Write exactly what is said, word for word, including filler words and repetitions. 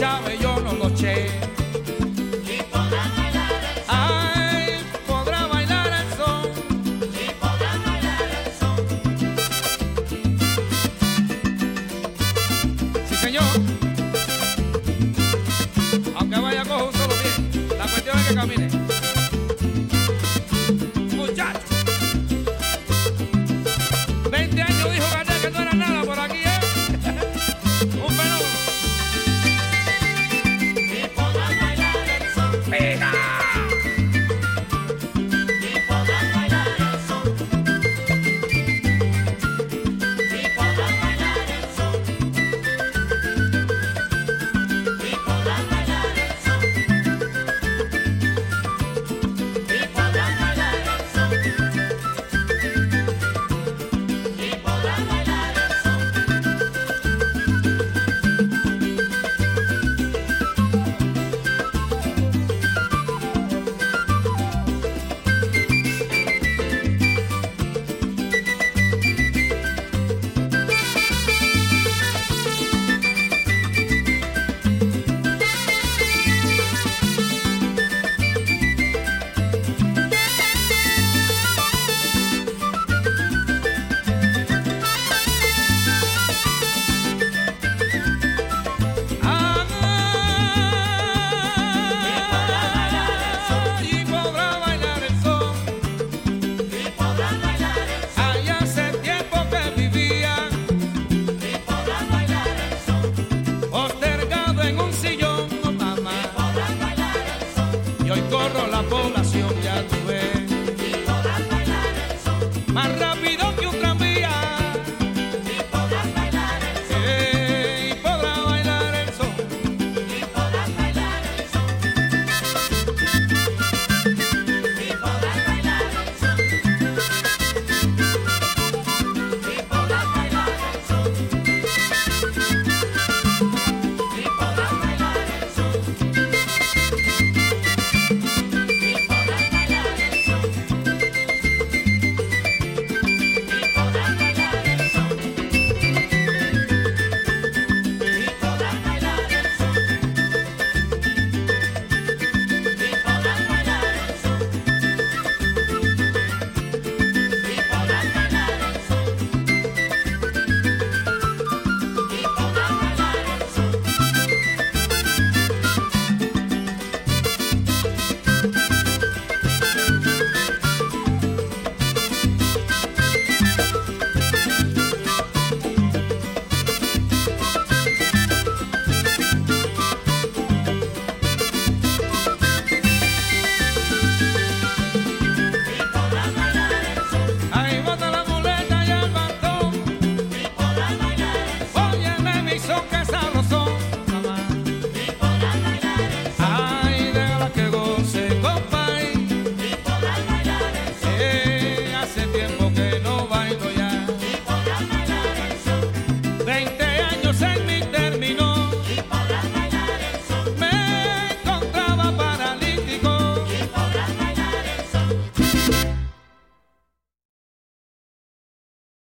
Chávez yo no lo sé. Y podrá bailar el son. Ay, podrá bailar el son. Y podrá bailar el son. Sí, señor. Aunque vaya cojo un solo pie, la cuestión es que camine. Muchacho. veinte años dijo Gardel que no era nada por aquí, ¿eh? Un fenómeno. Y podrá bailar el son. ¡Pega! Y podrá bailar el son. Y podrá bailar el son. Y podrá bailar el son. Y podrá bailar el son. Y podrá bailar el son. Ah, y podrá bailar el son. Y podrá bailar el son. Ay, hace tiempo que vivía Y podrá bailar el son. postergado en un sillón, oh, mamá. Podrá bailar el son. Y hoy corro la población, ya tú ves, Y podrá bailar el son. más rápido que un tranvía. Y podrá bailar el son. Eh, y podrá bailar el son. Y podrá bailar el son. Y podrá bailar el son. Y podrá bailar el son. Y podrá bailar el son. Y podrá bailar el son. Y podrá bailar el son. Y podrá bailar el son. Y podrá bailar el son. Y podrá bailar el son. Y podrá bailar el son. Y podrá bailar el son. Ahí bota la muleta y el bastón. Y podrá bailar el son. Óyeme mi son que